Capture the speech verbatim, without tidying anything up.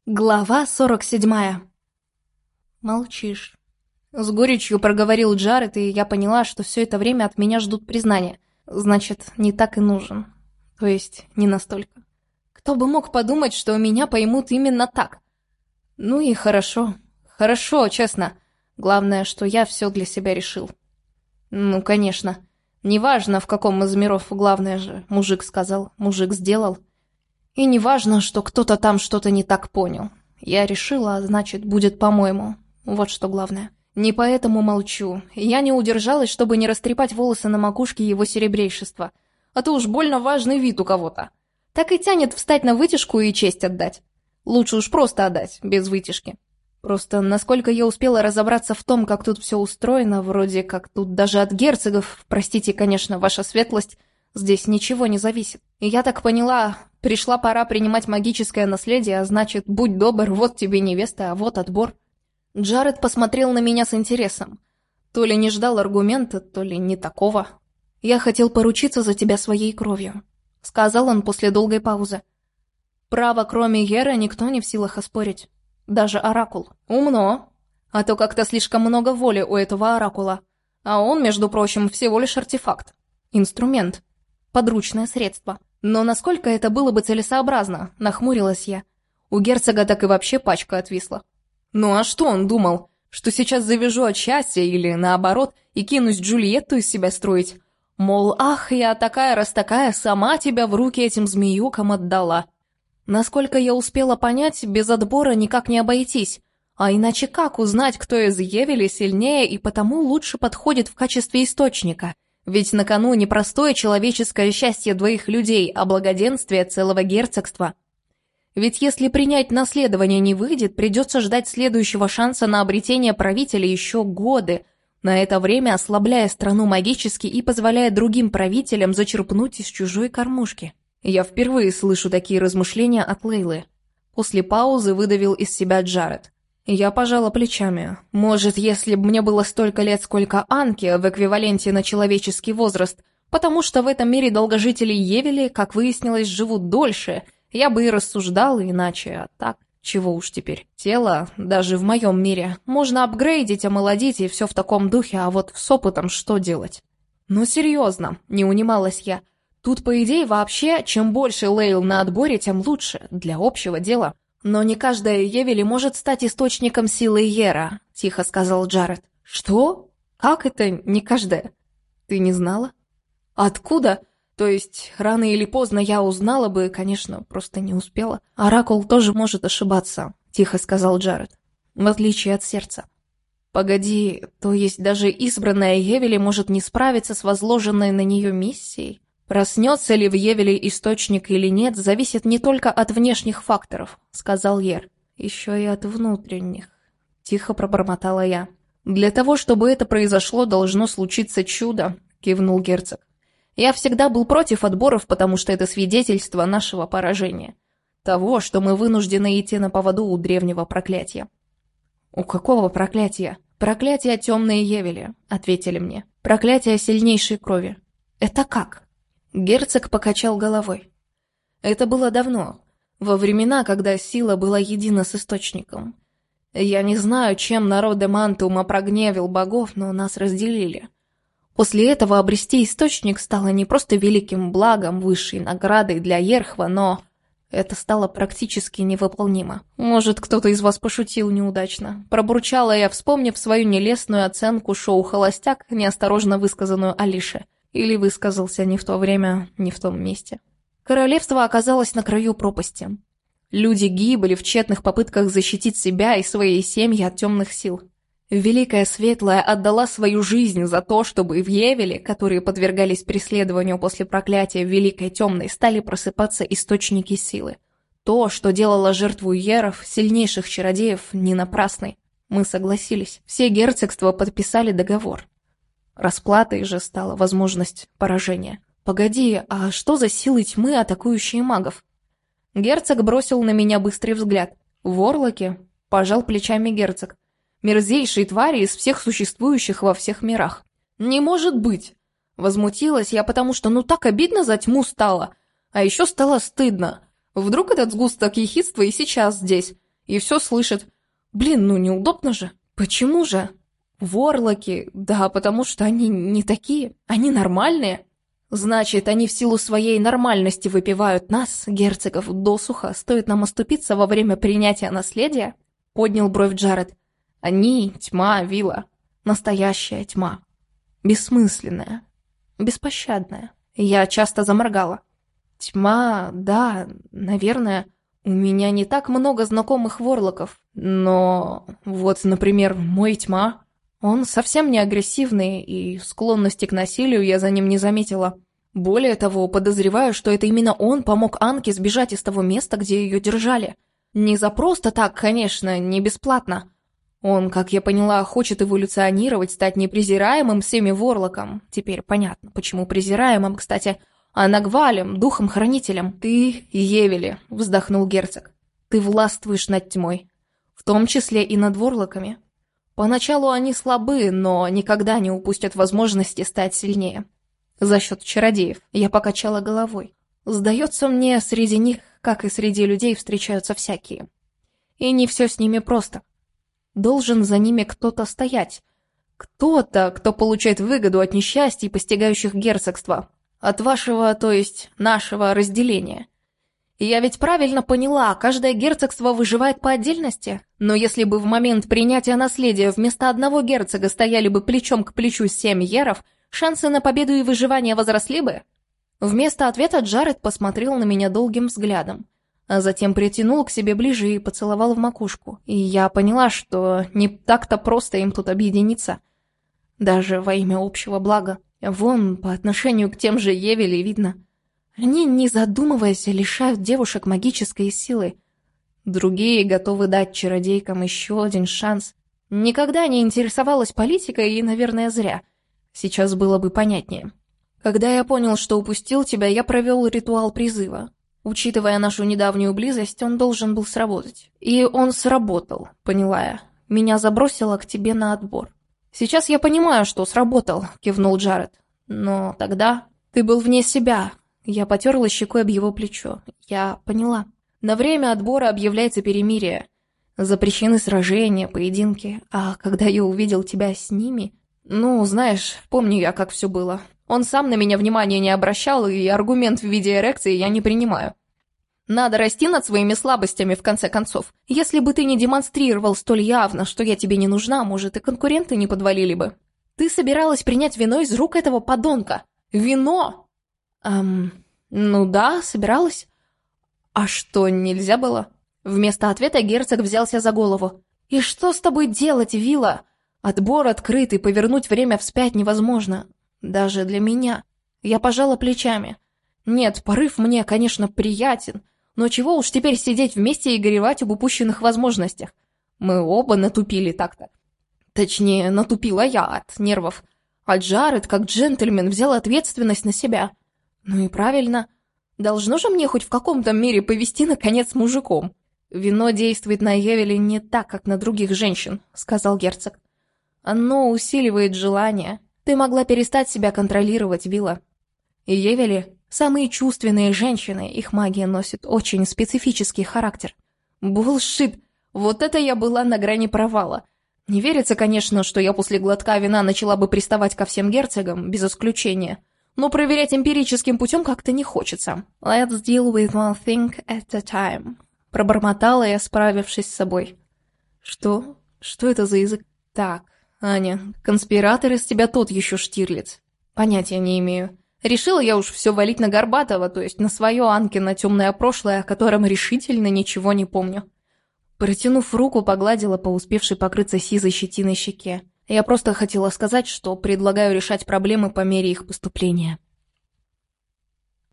Глава сорок седьмая. «Молчишь». С горечью проговорил Джаред, и я поняла, что все это время от меня ждут признания. Значит, не так и нужен. То есть, не настолько. Кто бы мог подумать, что меня поймут именно так? Ну и хорошо. Хорошо, честно. Главное, что я все для себя решил. Ну, конечно. Неважно, в каком из миров, главное же, мужик сказал, мужик сделал. И не важно, что кто-то там что-то не так понял. Я решила, а значит, будет по-моему. Вот что главное. Не поэтому молчу. Я не удержалась, чтобы не растрепать волосы на макушке его серебрейшества. А то уж больно важный вид у кого-то. Так и тянет встать на вытяжку и честь отдать. Лучше уж просто отдать, без вытяжки. Просто насколько я успела разобраться в том, как тут все устроено, вроде как тут даже от герцогов, простите, конечно, ваша светлость, здесь ничего не зависит. И я так поняла, пришла пора принимать магическое наследие, а значит, будь добр, вот тебе невеста, а вот отбор. Джаред посмотрел на меня с интересом. То ли не ждал аргумента, то ли не такого. «Я хотел поручиться за тебя своей кровью», — сказал он после долгой паузы. «Право, кроме Ера, никто не в силах оспорить. Даже Оракул. Умно. А то как-то слишком много воли у этого Оракула. А он, между прочим, всего лишь артефакт. Инструмент. Подручное средство. Но насколько это было бы целесообразно, нахмурилась я. У герцога так и вообще пачка отвисла. Ну а что он думал? Что сейчас завяжу от счастья или, наоборот, и кинусь Джульетту из себя строить? Мол, ах, я такая раз такая, сама тебя в руки этим змеюкам отдала. Насколько я успела понять, без отбора никак не обойтись. А иначе как узнать, кто из Евели сильнее и потому лучше подходит в качестве источника? Ведь на кону не простое человеческое счастье двоих людей, а благоденствие целого герцогства. Ведь если принять наследование не выйдет, придется ждать следующего шанса на обретение правителя еще годы, на это время ослабляя страну магически и позволяя другим правителям зачерпнуть из чужой кормушки. Я впервые слышу такие размышления от Лейлы. После паузы выдавил из себя Джаред. Я пожала плечами. Может, если бы мне было столько лет, сколько Анке, в эквиваленте на человеческий возраст, потому что в этом мире долгожители Евели, как выяснилось, живут дольше, я бы и рассуждала иначе, а так, чего уж теперь. Тело, даже в моем мире, можно апгрейдить, омолодить и все в таком духе, а вот с опытом что делать? Ну серьезно, не унималась я. Тут, по идее, вообще, чем больше Лейл на отборе, тем лучше, для общего дела. «Но не каждая Евели может стать источником силы Ера», — тихо сказал Джаред. «Что? Как это не каждая? Ты не знала?» «Откуда? То есть, рано или поздно я узнала бы, конечно, просто не успела. Оракул тоже может ошибаться», — тихо сказал Джаред. «В отличие от сердца». «Погоди, то есть даже избранная Евели может не справиться с возложенной на нее миссией?» «Проснется ли в Евеле источник или нет, зависит не только от внешних факторов», — сказал Ер. «Еще и от внутренних», — тихо пробормотала я. «Для того, чтобы это произошло, должно случиться чудо», — кивнул герцог. «Я всегда был против отборов, потому что это свидетельство нашего поражения. Того, что мы вынуждены идти на поводу у древнего проклятия». «У какого проклятия?» «Проклятие темной Евели», — ответили мне. «Проклятие сильнейшей крови». «Это как?» Герцог покачал головой. Это было давно, во времена, когда сила была едина с источником. Я не знаю, чем народ Демантума прогневил богов, но нас разделили. После этого обрести источник стало не просто великим благом, высшей наградой для Ерхва, но это стало практически невыполнимо. Может, кто-то из вас пошутил неудачно. Пробурчала я, вспомнив свою нелестную оценку шоу «Холостяк», неосторожно высказанную Алише. Или высказался не в то время, не в том месте. Королевство оказалось на краю пропасти. Люди гибли в тщетных попытках защитить себя и свои семьи от темных сил. Великая Светлая отдала свою жизнь за то, чтобы в Евеле, которые подвергались преследованию после проклятия Великой Темной, стали просыпаться источники силы. То, что делало жертву Еров, сильнейших чародеев, не напрасной. Мы согласились. Все герцогства подписали договор. Расплатой же стала возможность поражения. «Погоди, а что за силы тьмы, атакующие магов?» Герцог бросил на меня быстрый взгляд. «Ворлоки?» – пожал плечами герцог. «Мерзейшие твари из всех существующих во всех мирах». «Не может быть!» Возмутилась я, потому что ну так обидно за тьму стало. А еще стало стыдно. Вдруг этот сгусток ехидства и сейчас здесь. и все слышит. Блин, ну неудобно же. Почему же? Ворлоки, да, потому что они не такие, они нормальные. Значит, они в силу своей нормальности выпивают нас, герцогов, досуха, стоит нам оступиться во время принятия наследия? Поднял бровь Джаред. Они — тьма, Вилла. Настоящая тьма. Бессмысленная. Беспощадная. Я часто заморгала. Тьма, да, наверное. У меня не так много знакомых ворлоков. Но вот, например, мой тьма... Он совсем не агрессивный, и склонности к насилию я за ним не заметила. Более того, подозреваю, что это именно он помог Анке сбежать из того места, где ее держали. Не за просто так, конечно, не бесплатно. Он, как я поняла, хочет эволюционировать, стать непрезираемым всеми ворлоком. Теперь понятно, почему презираемым, кстати, а Нагвалем, духом-хранителем. «Ты, Евели», — вздохнул герцог, — «ты властвуешь над тьмой, в том числе и над ворлоками. Поначалу они слабы, но никогда не упустят возможности стать сильнее. За счет чародеев». Я покачала головой. Сдается мне, среди них, как и среди людей, встречаются всякие. И не все с ними просто. Должен за ними кто-то стоять. Кто-то, кто получает выгоду от несчастий, постигающих герцогство. От вашего, то есть нашего разделения. И я ведь правильно поняла, каждое герцогство выживает по отдельности. Но если бы в момент принятия наследия вместо одного герцога стояли бы плечом к плечу семь еров, шансы на победу и выживание возросли бы? Вместо ответа Джаред посмотрел на меня долгим взглядом, а затем притянул к себе ближе и поцеловал в макушку. И я поняла, что не так-то просто им тут объединиться. Даже во имя общего блага. Вон, по отношению к тем же Евели видно. Они, не задумываясь, лишают девушек магической силы. Другие готовы дать чародейкам еще один шанс. Никогда не интересовалась политикой и, наверное, зря. Сейчас было бы понятнее. Когда я понял, что упустил тебя, я провел ритуал призыва. Учитывая нашу недавнюю близость, он должен был сработать. И он сработал, поняла я. Меня забросило к тебе на отбор. Сейчас я понимаю, что сработал, кивнул Джаред. Но тогда ты был вне себя. Я потерла щекой об его плечо. Я поняла. На время отбора объявляется перемирие. Запрещены сражения, поединки. А когда я увидел тебя с ними... Ну, знаешь, помню я, как все было. Он сам на меня внимания не обращал, и аргумент в виде эрекции я не принимаю. Надо расти над своими слабостями, в конце концов. Если бы ты не демонстрировал столь явно, что я тебе не нужна, может, и конкуренты не подвалили бы. Ты собиралась принять вино из рук этого подонка. Вино! Эм, ну да, собиралась. А что, нельзя было? Вместо ответа герцог взялся за голову. И что с тобой делать, Вилла? Отбор открытый, повернуть время вспять невозможно. Даже для меня. Я пожала плечами. Нет, порыв мне, конечно, приятен, но чего уж теперь сидеть вместе и горевать об упущенных возможностях. Мы оба натупили так-то. Точнее, натупила я от нервов. А Джаред, как джентльмен, взял ответственность на себя. Ну и правильно. Должно же мне хоть в каком-то мере повести, наконец, мужиком. Вино действует на Евели не так, как на других женщин, сказал герцог. Оно усиливает желание. Ты могла перестать себя контролировать, Вилла. И Евели – самые чувственные женщины, их магия носит очень специфический характер. Булшит! Вот это я была на грани провала. Не верится, конечно, что я после глотка вина начала бы приставать ко всем герцогам, без исключения. Но проверять эмпирическим путем как-то не хочется. «Let's deal with one thing at a time», – пробормотала я, справившись с собой. «Что? Что это за язык?» «Так, Аня, конспиратор из тебя тот еще Штирлиц. Понятия не имею. Решила я уж все валить на Горбатова, то есть на свое Анкино темное прошлое, о котором решительно ничего не помню». Протянув руку, погладила по успевшей покрыться сизой щетиной щеке. Я просто хотела сказать, что предлагаю решать проблемы по мере их поступления.